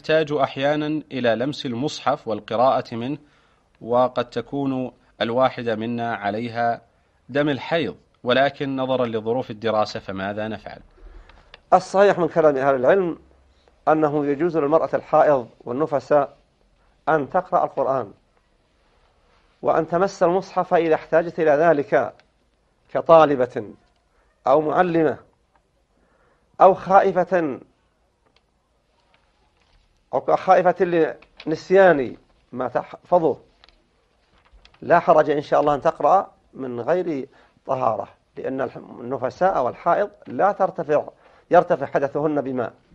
تحتاج أحيانا إلى لمس المصحف والقراءة منه، وقد تكون الواحدة منا عليها دم الحيض، ولكن نظرا لظروف الدراسة فماذا نفعل؟ الصحيح من كلام أهل العلم أنه يجوز للمرأة الحائض والنفساء أن تقرأ القرآن وأن تمس المصحف إذا احتاجت إلى ذلك، كطالبة أو معلمة أو خائفة لنسيان ما تحفظه. لا حرج إن شاء الله أن تقرأ من غير طهارة، لأن النفساء والحائض لا يرتفع حدثهن بماء.